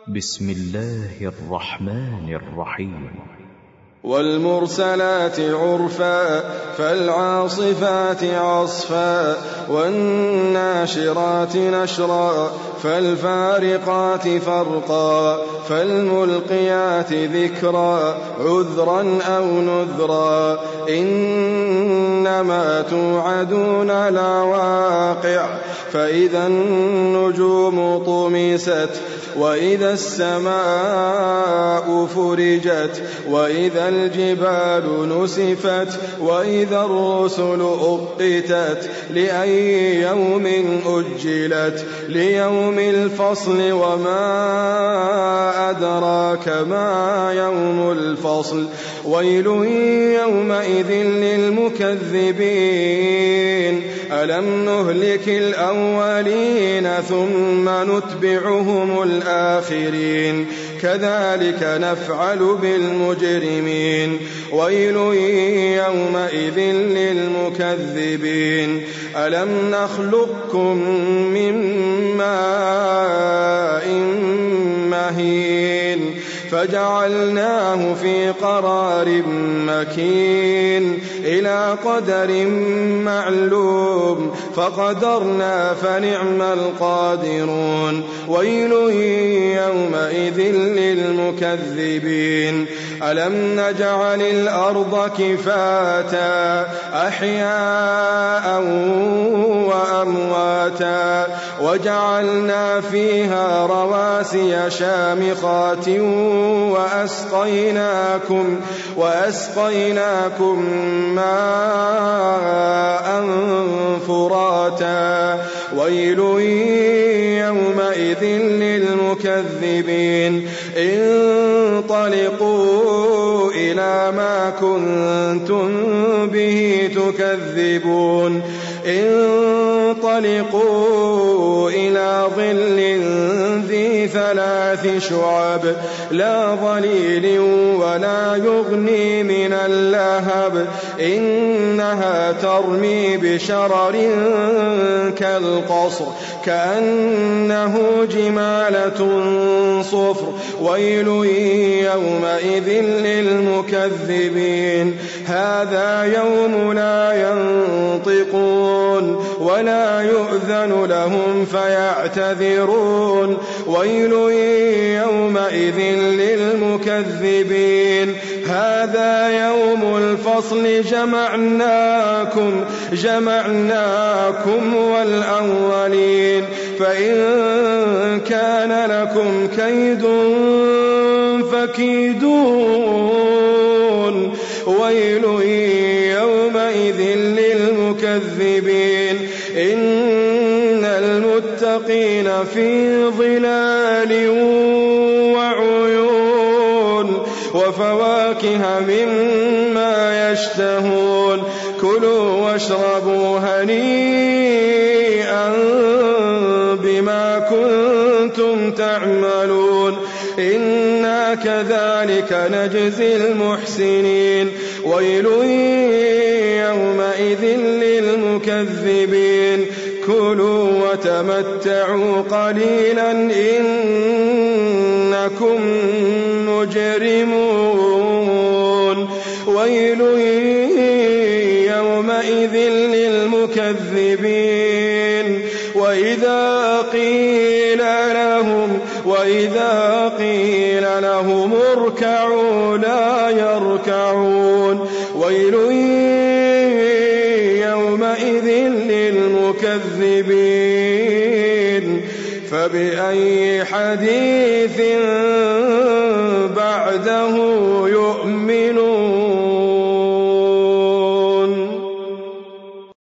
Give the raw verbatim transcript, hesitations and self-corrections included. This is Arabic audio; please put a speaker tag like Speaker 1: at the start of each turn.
Speaker 1: بسم الله الرحمن الرحيم.
Speaker 2: والمرسلات عرفا فالعاصفات عصفا والناشرات نشرا فالفارقات فرقا فالملقيات ذكرا عذرا أو نذرا إنما توعدون لواقع فإذا النجوم طمست وإذا السماء فرجت وإذا الجبال نسفت وإذا الرسل أقتت لأي يوم أجلت ليوم الفصل وما أدراك ما يوم الفصل ويل يومئذ للمكذبين ألم نهلك الأولين ثم نتبعهم الآخرين كذلك نفعل بالمجرمين ويل يومئذ للمكذبين ألم نخلقكم من ماء مهين فجعلناه في قرار مكين إلى قدر معلوم فقدرنا فنعم القادرون ويل يومئذ للمكذبين ألم نجعل الأرض كفاتا أحياء وأمواتا وجعلنا فيها رواسي شامخات وأسقيناكم, وأسقيناكم ماء فراتا ويل يومئذ للمكذبين انطلقوا إلى ما كنتم به تكذبون انطلقوا إلى ظل ذي ثلاث شعب لا ظليل ولا يغني من اللهب إنها ترمي بشرر كالقصر كأنه جمالة صفر ويل يومئذ للمكذبين هذا يوم لا ينطقون ولا يؤذن لهم فيعتذرون ويل يومئذ للمكذبين هذا يوم الفصل جمعناكم جمعناكم والأولين فإن كان لكم كيد فكيدون ويل يومئذ للمكذبين إن المتقين في ظلال وعيون وفواكه مما يشتهون كلوا واشربوا هنيئا بما كنتم تعملون إنا كذلك نجزي المحسنين ويل يومئذ للمكذبين كلوا وتمتعوا قليلا إنكم مجرمون ويل يومئذ للمكذبين وإذا قيل لهم وإذا قيل لهم اركعوا لا يركعون ويل يومئذ للمكذبين فبأي حديث بعده يؤمنون.